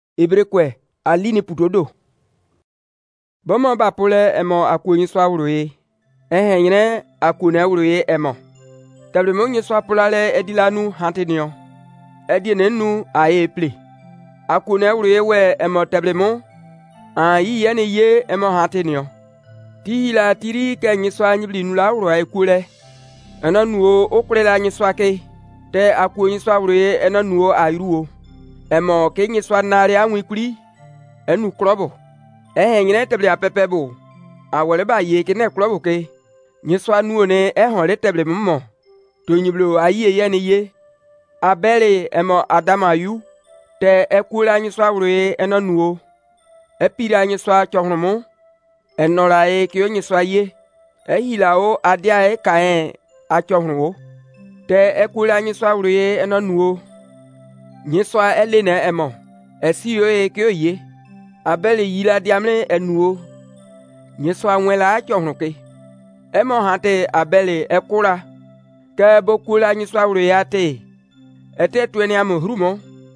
Ebrekwe alini putodo. Bomo bapule emo akuni swawruye. Nyine akune wruye emo. Tabre mo nyi swapulale edilanu hantinio. Edienenu aye ple. Akune wruye we emo tabre mo. Yi yene ye emo hantinio. Tihila tiri ke nyi swa nyibli nula wruye kule. Nuo okule la nyi swake. Te akuni swawruye nuo ayruo. Emo ke nyi swa nari anwikuli. Enu klobo. Nyine tabre apepebo. Awole ba ye ke ne klobo ke. Nyi swa nuo ne honle tabre mo. To nyiblo aye yene ye. Abele emo Adama yu. Te ekula nyi swa wruye nuo. Epira nyi swa chohnomo. Enora e kyo nyi swa ye. Hilao adia e kaen a chohnomo. Te ekula nyi swa wruye nuo. Nyi swa elene emo. Esiyo e kyo ye. Abele yila diamne nuo. Nyi swa nwela a chohnoke. Emo hante abele ekula. Ke bokula nyi swa wruye ate. Ete tueni amo hrumo.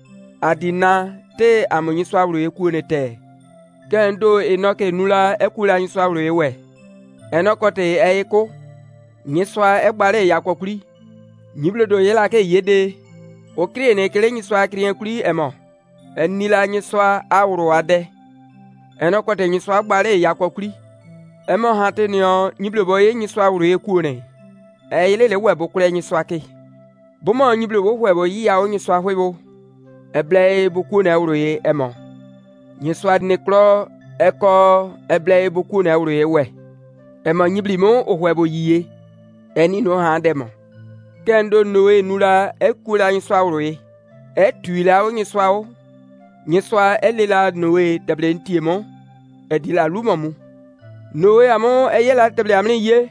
Adina te amo nyi swa wruye kuone te. Kendo enoke nula ekula nyi swa wruye we. Enokote eiko. Nyi swa egbare yakokuli. Nyiblodo yela ke yede. Okrie ne kele nyi swa krien kuli emo. Enila nyi swa awru ade. Enokote nyi swa gbare yakokuli. Emo hante nyo nyiblobo ye nyi swa wruye kuone. Yelele webo kule nyi swa ke. Bomo nyiblobo webo yi ya o nyi swa webo. Eble boku na wruye emo. Nyi swa neklo eko eble boku na wruye we. Emo nyiblimo o webo yiye. Eni no handemo. Kendo noe nula ekula nyi swa wruye. Tuila o nyi swa o. Nyi swa elela noe table ntiemo. Edila lumomu. Noe amo eyela table amne ye.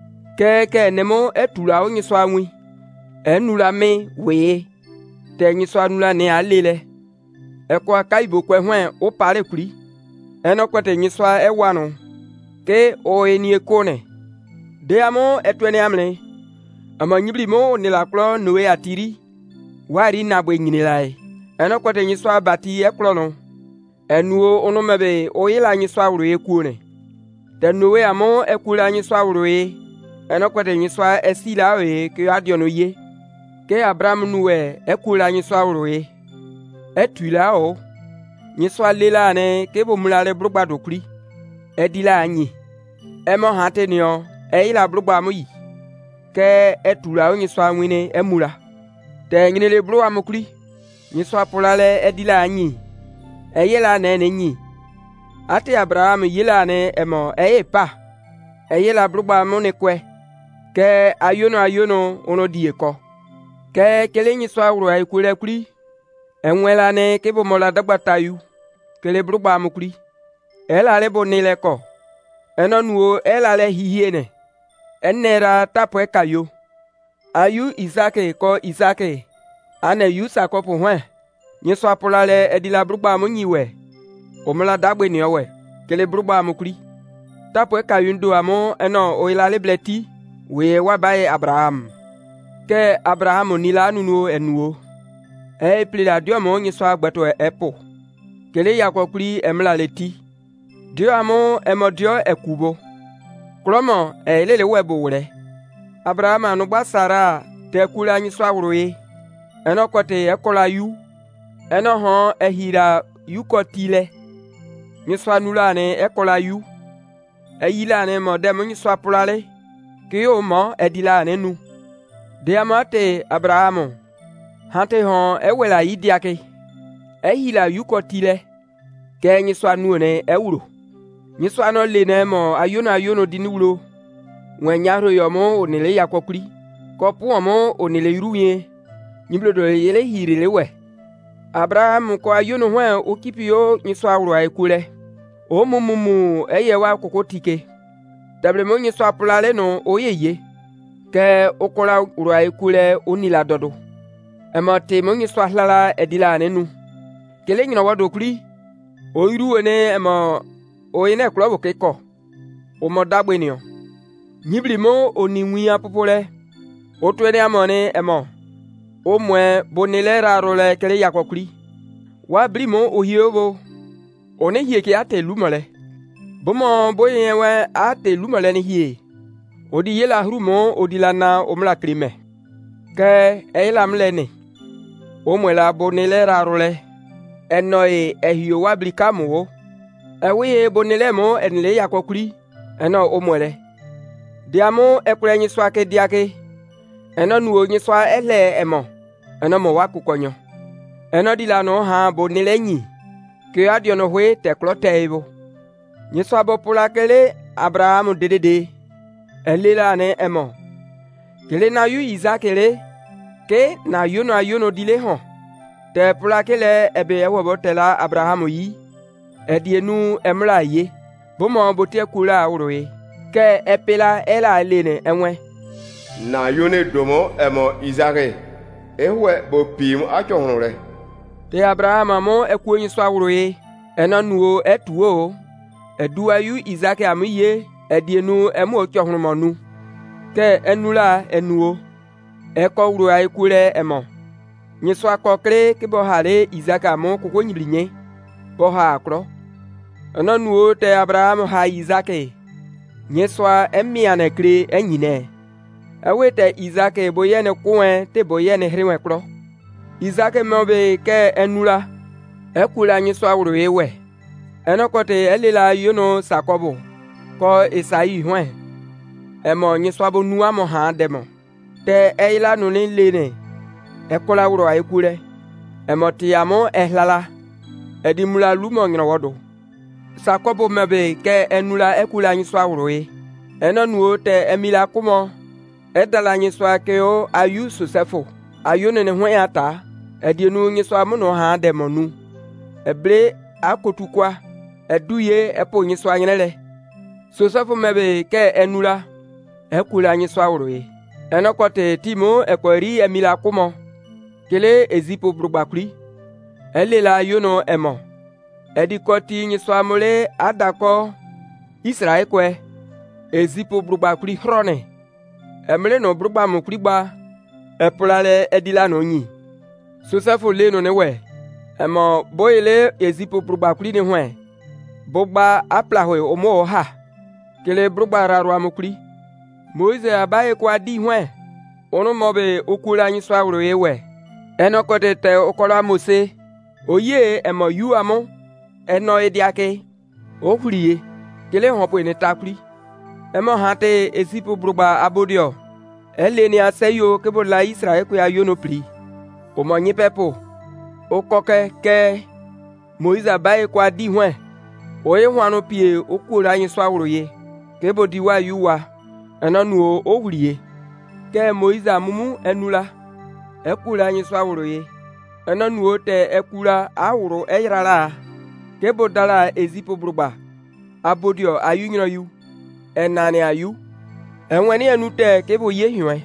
Ke nemo etula o nyi swa nwi. Nula me weye. Te nyi swa nula ne alele. Ekwa kaibo kwe hwen o pare kuli. Enokwete nyi swa ewano. Ke o enie kone. De amo etwene amne. Ama nyibli mo ne la klo noe atiri. Wari nabwe nyinelae. Enokwete nyi swa bati eklono. Enuo onomebe o yela nyi swa wruye kuone. Te noe amo ekula nyi swa wruye. Enokwete nyi swa esila we ke adiono ye. Ke Abraham nuwe ekula nyi swa wruye. Tuila o. Nyi swa lela ne ke bo mulale brugba dokuli. Edila anyi. Emo hante nyo eyila brugba mo yi. Ke etula o nyi swa nwine emula. Te nyine le brugba mo kuli. Nyi swa pulale edila anyi. Eyela ne nyi. Ate Abraham yela ne emo pa. Eyela brugba mo ne kwe. Ke ayono ono dieko. Ke kele nyi swa wruye kule kuli. Enwela ne ke bo mola dagbata yu. Kele brugba mo kuli. Ela le bo nile ko. Nuo ela le hihiene. Enera tapo ekayo. Ayu Isake ko Isake. Ane yu sakopo hwen. Nyi swa pulale edila brugba mo nyiwe. Omola dagbe ni owe. Kele brugba mo kuli. Tapo ekayo ndo amo o ilale bleti. We wabaye Abraham. Ke Abraham nila nuo nuo. Plila dio mo nyi swa gbeto epo. Kele yakokuli emla leti. Dio amo emo dio ekubo. Klomo lele webo wule. Abraham anugba Sara te kula nyi swa wruye. Enokote ekola yu. Hon ehira yu kotile. Nyi swa nula ne ekola yu. Eyila ne mo dem nyi swa pulale. Kiyo mo edila ne nu. De amate Abraham. Hante hon ewela yidiake. Ehila yu kotile. Ke nyi swa nuo ne ewuro. Nyi swa no le ne mo ayono dinulo. Nyaro yomo onele yakokuli. Kopu omo onele yuruye. Nyiblodo yele hirile we. Abraham ko ayono hwen okipio nyi swa wruye kule. O mumumu eyewa kokotike. Table mo nyi swa pulale no oyeye. Ke okola wruye kule onila dodo. Emote mo nyi swa hlala edila nenu. Kele nyina wado kuli. Oiru ene emo oyene klobo keko. Omo dagbe niyo. Nyibli mo oniwi apopole. Otwene amone emo. O mwe bonile rarole kele yakokuli. wa blimo ohiobo one hie ke ate lumole bomo boye we ate lumole ni hie odi yela hrumo odi lana omla krime ke elam lene omwela bonele rarole enoi ehio wa blikamu ewi bonele mo enle yakokuri eno omwele diamo ekwenyi swake diake eno nuo nyi swa ele emo eno mo wa kukonyo eno dilano ha bonele nyi ke adiono hwe tekloteibo nyi swa bo pulakele Abraham dedede elela ne emo kele na yu Isakele ke na yono dile hon te pulakele ebe ewo botela Abraham yi edienu emla ye bomo botie kula uroe ke epela ela lene enwe na yone domo emo Isake ehwe bo pim achohunre te Abraham mo ekunyi swa uroe enanuo etuo edua yu Isake amiye edienu emu ochohunmonu ke enula enuo eko uroa ikure emo nyiswa kokre ke bohale Isake amo kokonyiblinye boha akro enanuo te Abraham ha Isake nyeswa emiane kre enyine awete Isake boyene kuwe te boyene hriwe kro Isake mobe ke enula ekula nyeswa wuro ewe enokote elela yono Sakobo ko Esai hwe emo nyeswa bo nuwa mo ha demo te eila no ni lene ekola wuro ayekure emo tiamo ehlala edimula lumo ngrowodo Sakobo mebe ke enula ekula nyiswa uroe enanuo te emila kumo edala nyiswa ke o ayu Sosefo ayu ne hwe ata edienu nyiswa mo no ha demonu ebre akotukwa eduye epo nyiswa nyele Sosefo mebe ke enula ekula nyiswa uroe enokote timo ekweri emila kumo kele ezipo brugbakuri elela yono emo edikoti nyiswa mole adako Israel kwe ezipo brugbakuri hrone emle no brugba mukriba epulale edila no nyi Sosefo le no newe emo boyle ezipo brugbakuri ni hwe bogba aplahwe omo ha kele brugba rarwa mukri Moise abaye kwa di hwe onu mobe okula nyiswa wuro ewe enokote te okola Mose oye emo yu amo eno ediake ohuriye kele hopo ni takuri emo hate ezipo brugba abodio eleni aseyo kebo la Israel ko ya yono pli omo nyi pepo okoke ke Moise abaye kwa di hwe oye hwanu pie okula nyiswa wuro ye kebo diwa yuwa enanuo ohuriye ke Moise amumu enula ekula nyiswa wuro ye enanuo te ekula awuro eyirala kebo dala ezipo brugba abodio ayu nyroyu enani ayu enweni enute kebo ye hwe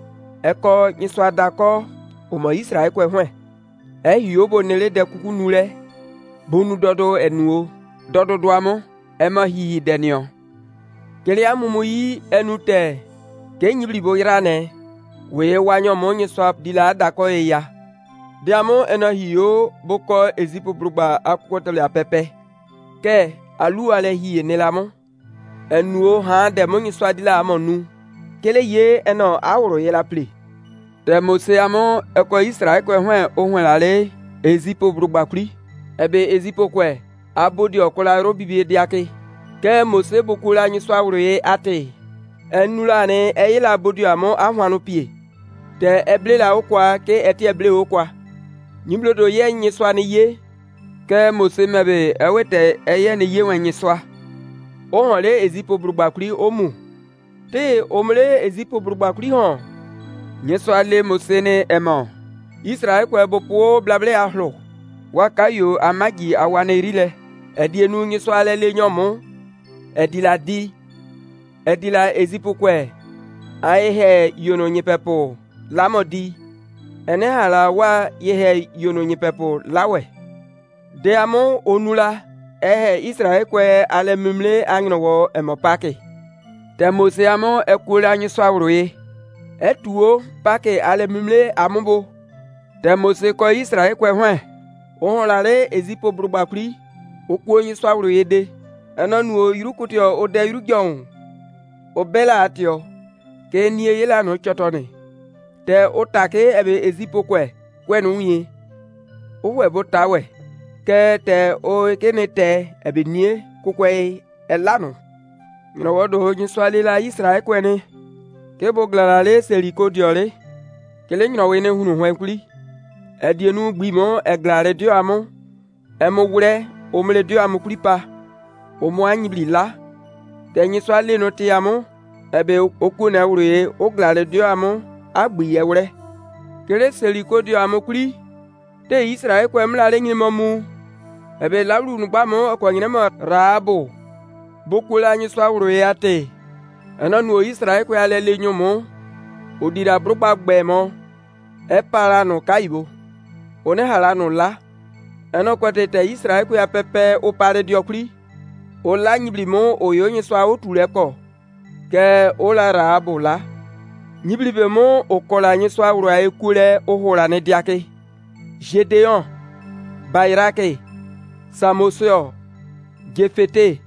eko nyiswa dako omo Israel kwe hwe ehiobo nele de kuku nule bonu dodo enuo dodo duamo ema hi denio kele amumu yi enute ke nyibli bo yirane we wanyo mo nyiswa dila dako eya diamo ena hiyo boko ezipo brugba akukotele apepe ke alu ale hiye nelamo enuo ha de mo nyiswa dila amonu kele ye eno awuro ye la ple de Mose amo eko Israel kwe hwe ohwenale ezipo brugba kuri ebe ezipo kwe abodi okola robibi diake ke Mose bokula nyiswa awuro ye ate enula ne eyila abodi amo ahwanu pie te eblela okwa ke eti eble okwa nyiblodo ye nyiswa ni ye ke Mose mebe ewete eye ni ye wen nyiswa ohole ezipo brugbakuri omu te omle ezipo brugbakuri hon nyiswa le Mose ne emo Israel ko ebopo blable ahlo wakayo amagi awane rile edienu nyiswa le nyomo edila ezipo kwe aihe yono nyepepo lamodi ene hala wa yehe yono nyepepo lawe de amo onula Israel kwe ale mumle angnowo emopake de Mose amo ekula nyiswa wroye etuo pake ale mumle amumbo de Mose ko Israel kwe hwe o lale ezipo brubakuri o kuonyi swawro yede enonu o yurukutio o de yurujon o bela atio ke nie yela no chotone te o take ebe ezipo kwe no yin o we bo tawe ke te o kene te ebe nie kukwe elano no wodo nyi swale la Israel kwene ke bo glalale seliko diole kele nyino we ne hunu hwenkuri edienu gbimo eglare dio amo emo wure o mele dio amo kuripa o mo anyibli la te nyi swale no ti amo ebe oku na wure o glare dio amo agbi ye wure kele seliko dio amo kuri te Israel kwem la le nyimo mu ebe lawru nu gbamo akwanyine mo Rabo bokula nyi swawro yate enanu o Israel kwe ale le nyomo odira brugba gbemo e para no kaibo one hala no la eno kwete te Israel kwe apepe o pare diokuri o la nyiblimo o yo nyi swa o tuleko ke o la Rabo la nyiblibe mo o kola nyi swawro ay kule o hola ne diake Gedeon Bayrake Samosio Jefete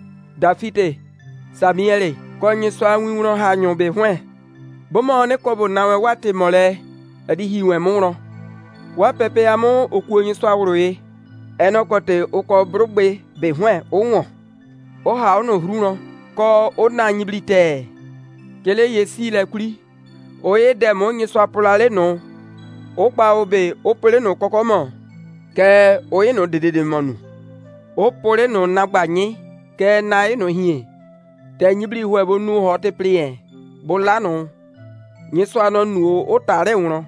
Dafite Samiele konyi swa nwiro ha nyobe hwen bomo ne kobo nawe wate mole adi hiwe muro wa pepe amo okuonyi swawro ye enokote oko brugbe be hwen onwo o ha ono hruno ko ona nyiblite kele yesi le kuri o ye demo nyi swapulale no o pa obe o pele no kokomo ke o ye no dedede monu o pole no nagbanyi ke na ye no hie te nyibli hwe bo nu ho te plien bo lanu nyi swa no nu o tare wuro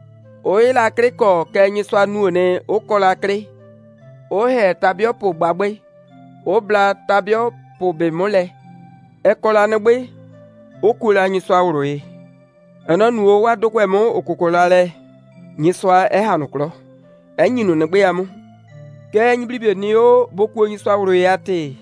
o ye la kriko ke nyi swa nu ne o kola kri o he tabio po gbagbe o bla tabio po be mole e kola ne gbe o kula nyi swa wuro ye eno nu o wa dokwe mo okukola le nyi swa e hanukro enyinu ne gbe amu ke nyibli be ni o boku nyi swa wuro ye ate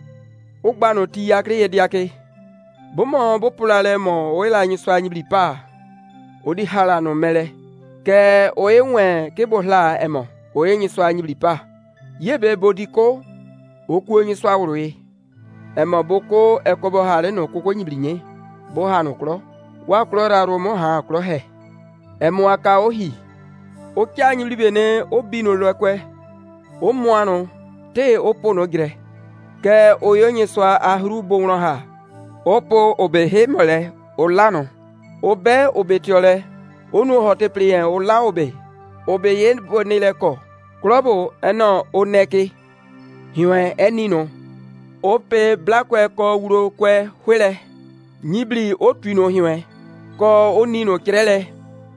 o gba no ti yakre ye diake bomo bo pulale mo o ila nyi swa nyibli pa o di hala no mele ke o enwe ke bo hla emo o nyi swa nyibli pa yebe bodiko o ku nyi swa wuro ye emo boko ekobo hale no koko nyibli nye bo ha no kro wa kro ra ro mo ha kro he emo aka ohi o kya nyibli bene o bino lokwe o muano te o pono gre ke o yonye swa ahru bonro ha opo obehe mole o lano obe obetiole onu hote plien o la obe yen bonile ko klobo eno oneki hiwe enino ope blakwe ko wuro kwe hwele nyibli o twino hiwe ko onino kirele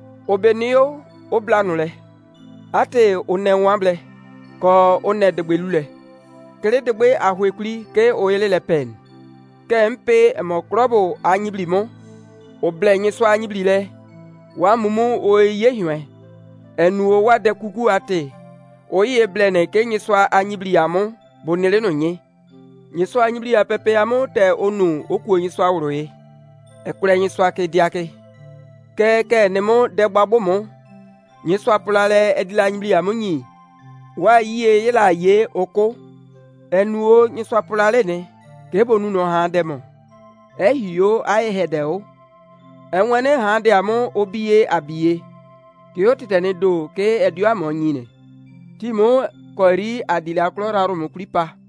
obenio oblanule ate onenwamble ko onedegbelule kele degbe ahwekuri ke oyele le pen ke mpe mo krobo anyibli mo oble nyi so anyibli le wa mumu o ye hiwe enu o wa de kuku ate o ye ble ne ke nyi so anyibli amo bonele no nyi so anyibli apepe amo te onu oku nyi so awro ye ekure nyi so ake diake ke nemo de gbagbo mo nyi so apulale edila anyibli amo nyi wa ye la ye oko enuo nyi swapulale ne ke bonu no ha demo ehiyo ai hedeo enwene ha de amo obiye abiye ke otitene do ke edu amo nyine timo kori adila klora ro mo kripa